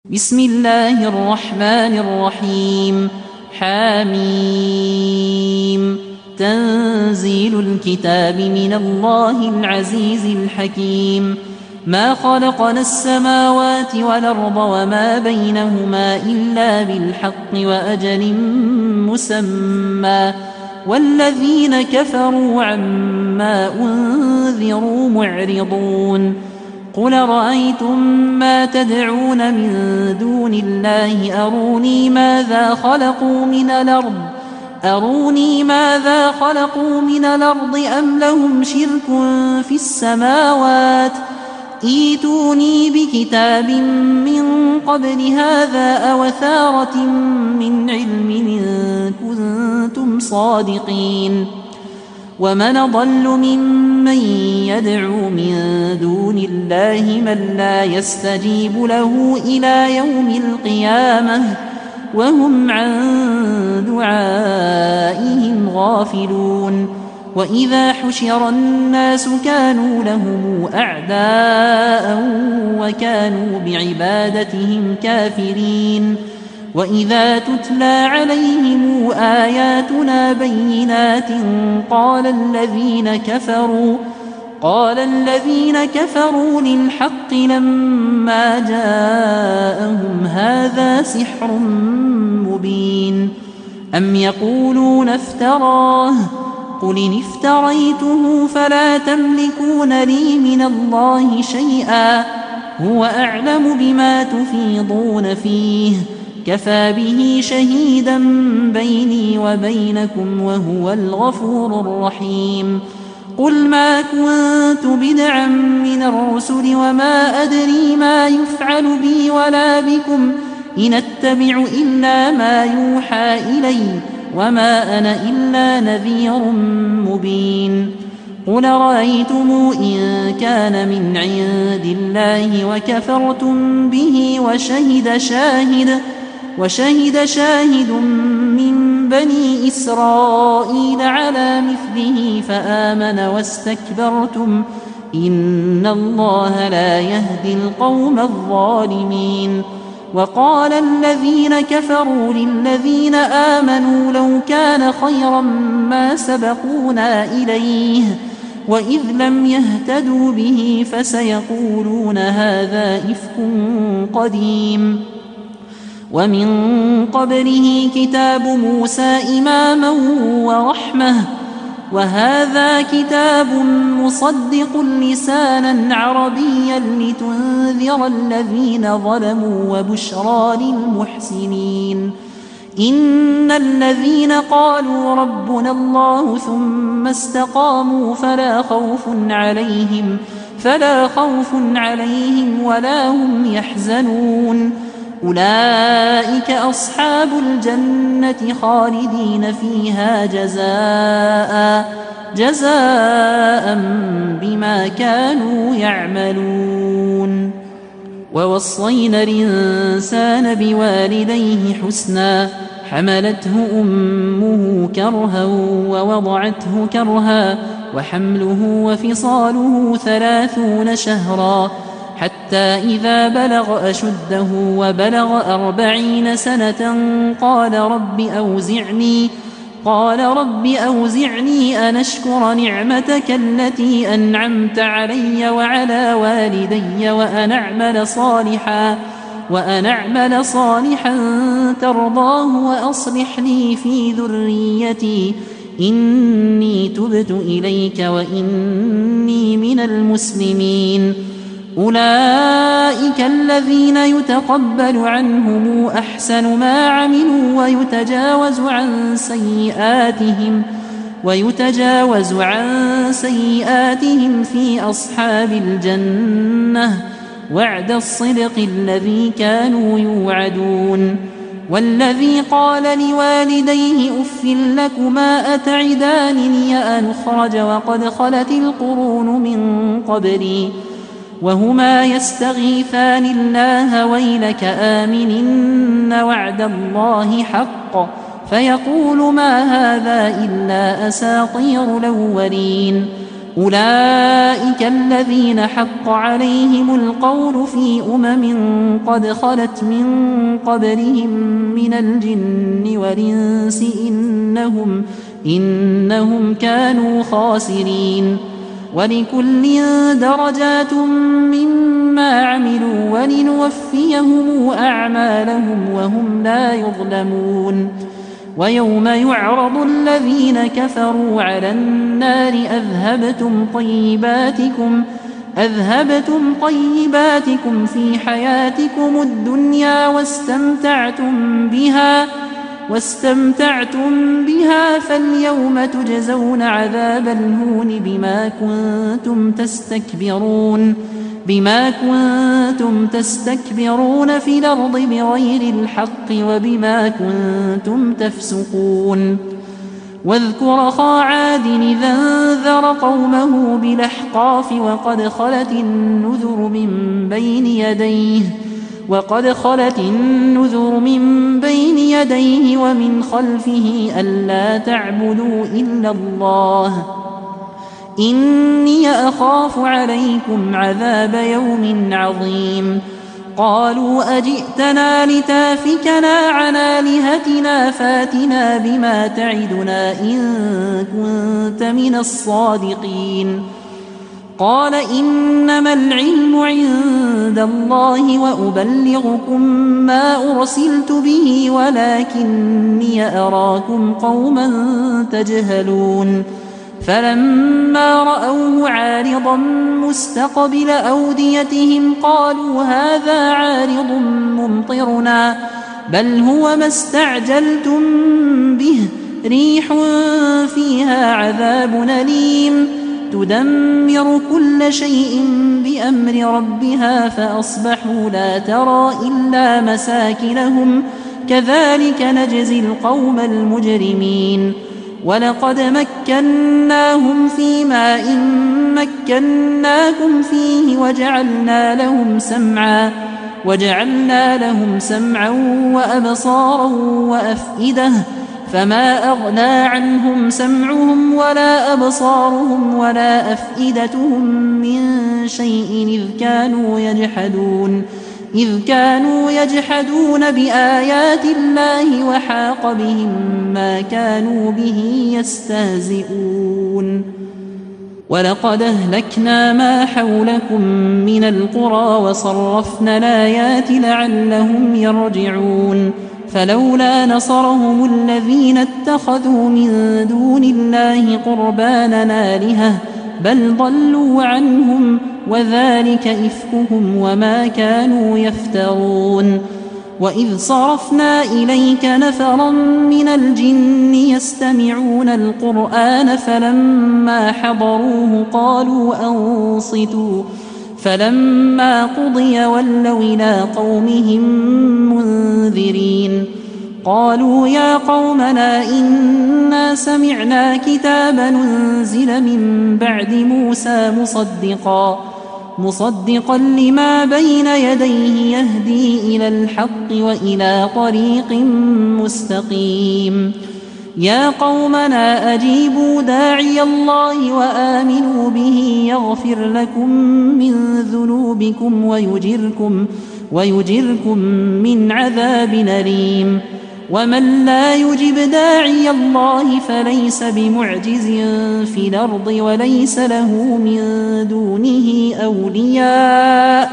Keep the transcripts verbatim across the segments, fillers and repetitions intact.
بسم الله الرحمن الرحيم. حاميم. تنزيل الكتاب من الله العزيز الحكيم. ما خلقنا السماوات والأرض وما بينهما إلا بالحق وأجل مسمى، والذين كفروا عما أنذروا معرضون. قل رأيتم ما تدعون من دون الله أروني ماذا خلقوا من الأرض أروني ماذا خلقوا من الأرض أم لهم شرك في السماوات؟ ائتوني بكتاب من قبل هذا أو أثارة من علم إن كنتم صادقين. ومن أضل ممن يدعو من دون الله من لا يستجيب له إلى يوم القيامة وهم عن دعائهم غافلون. وإذا حشر الناس كانوا لهم أعداء وكانوا بعبادتهم كافرين. وإذا تتلى عليهم آياتنا بينات قال الذين كفروا قال الذين كفروا للحق لما جاءهم هذا سحر مبين. أم يقولون افتراه قل إن افتريته فلا تملكون لي من الله شيئا هو أعلم بما تفيضون فيه كفى به شهيدا بيني وبينكم وهو الغفور الرحيم. قل ما كنت بدعا من الرسل وما أدري ما يفعل بي ولا بكم إن أتبع إلا ما يوحى إلي وما أنا إلا نذير مبين. قل رأيتم إن كان من عند الله وكفرتم به وشهد شاهد وشهد شاهد من بني إسرائيل على مثله فآمن واستكبرتم إن الله لا يهدي القوم الظالمين. وقال الذين كفروا للذين آمنوا لو كان خيرا ما سبقونا إليه وإذ لم يهتدوا به فسيقولون هذا إفك قديم. ومن قبله كتاب موسى إماما ورحمة وهذا كتاب مصدق لسانا عربيا لتنذر الذين ظلموا وبشرى للمحسنين. إن الذين قالوا ربنا الله ثم استقاموا فلا خوف عليهم فلا خوف عليهم ولا هم يحزنون. أولئك أصحاب الجنة خالدين فيها جزاء جزاء بما كانوا يعملون. ووصينا الإنسان بوالديه حسنا حملته أمه كرها ووضعته كرها وحمله وفصاله ثلاثون شهرا حتى إذا بلغ أشده وبلغ أربعين سنة قال رب أوزعني قال رب أوزعني أن أشكر نعمتك التي أنعمت علي وعلى والدي وأن أعمل صالحا وأن أعمل صالحا ترضاه وأصلح لي في ذريتي إني تبت إليك وإني من المسلمين. أولئك الذين يتقبل عنهم أحسن ما عملوا ويتجاوز عن سيئاتهم ويتجاوز عن سيئاتهم في أصحاب الجنة وعد الصدق الذي كانوا يوعدون. والذي قال لوالديه أف لكما أتعدانني أن أخرج وقد خلت القرون من قبلي وهما يستغيثان الله ويلك آمن إن وعد الله حق فيقول ما هذا إلا أساطير الأولين. أولئك الذين حق عليهم القول في أمم قد خلت من قبلهم من الجن والإنس إنهم, إنهم كانوا خاسرين. ولكل درجات مما عملوا ولنوفيهم أعمالهم وهم لا يظلمون. ويوم يعرض الذين كفروا على النار أذهبتم طيباتكم, أذهبتم طيباتكم في حياتكم الدنيا واستمتعتم بها, واستمتعتم بها فاليوم تجزون عذاب الهون بما كنتم تستكبرون بما كنتم تستكبرون في الأرض بغير الحق وبما كنتم تفسقون. واذكر أخا عاد إذا انذر قومه بالأحقاف وقد خلت النذر من بين يديه وقد خلت النذر من بين يديه ومن خلفه ألا تعبدوا إلا الله إني أخاف عليكم عذاب يوم عظيم. قالوا أجئتنا لتافكنا عن آلهتنا فاتنا بما تعدنا إن كنت من الصادقين. قال إنما العلم عند الله وأبلغكم ما أرسلت به ولكني أراكم قوما تجهلون. فلما رأوه عارضا مستقبل أوديتهم قالوا هذا عارض ممطرنا بل هو ما استعجلتم به ريح فيها عذاب أليم تدمر كل شيء بأمر ربها فأصبحوا لا ترى إلا مساكنهم كذلك نجزي القوم المجرمين. ولقد مكناهم في ماء مكناكم فيه وجعلنا لهم سمعا وجعلنا لهم سمعا وأبصارا وأفئدة فما أغنى عنهم سمعهم ولا أبصارهم ولا أفئدتهم من شيء إذ كانوا يجحدون إذ كانوا يجحدون بآيات الله وحاق بهم ما كانوا به يستهزئون. ولقد أهلكنا ما حولكم من القرى وصرفنا الآيات لعلهم يرجعون. فلولا نصرهم الذين اتخذوا من دون الله قربانا آلهة بل ضلوا عنهم وذلك إفكهم وما كانوا يفترون. وإذ صرفنا إليك نفرا من الجن يستمعون القرآن فلما حضروه قالوا أنصتوا فلما قضي ولوا إلى قومهم منذرين. قالوا يا قومنا إنا سمعنا كتابا أنزل من بعد موسى مصدقا مصدقا لما بين يديه يهدي إلى الحق وإلى طريق مستقيم. يا قومنا أجيبوا داعي الله وآمنوا به يغفر لكم من ذنوبكم ويجركم, ويجركم من عذاب أليم. ومن لا يجب داعي الله فليس بمعجز في الأرض وليس له من دونه أولياء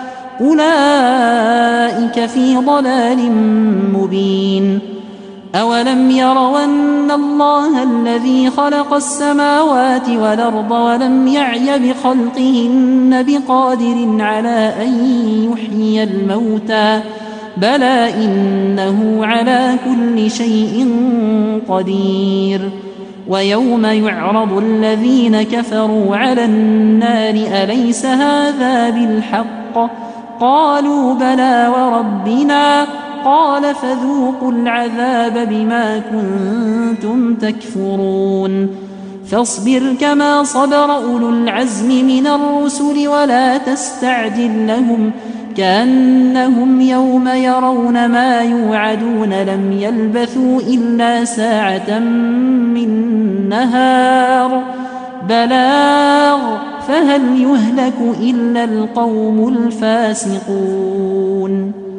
أولئك في ضلال مبين. أولم يروا أن الله الذي خلق السماوات والأرض ولم يعي بخلقهن بقادر على أن يحيي الموتى بلى إنه على كل شيء قدير. ويوم يعرض الذين كفروا على النار أليس هذا بالحق قالوا بلى وربنا قال فذوقوا العذاب بما كنتم تكفرون. فاصبر كما صبر أولو العزم من الرسل ولا تستعجل لهم كأنهم يوم يرون ما يوعدون لم يلبثوا إلا ساعة من نهار بلاغ فهل يهلك إلا القوم الفاسقون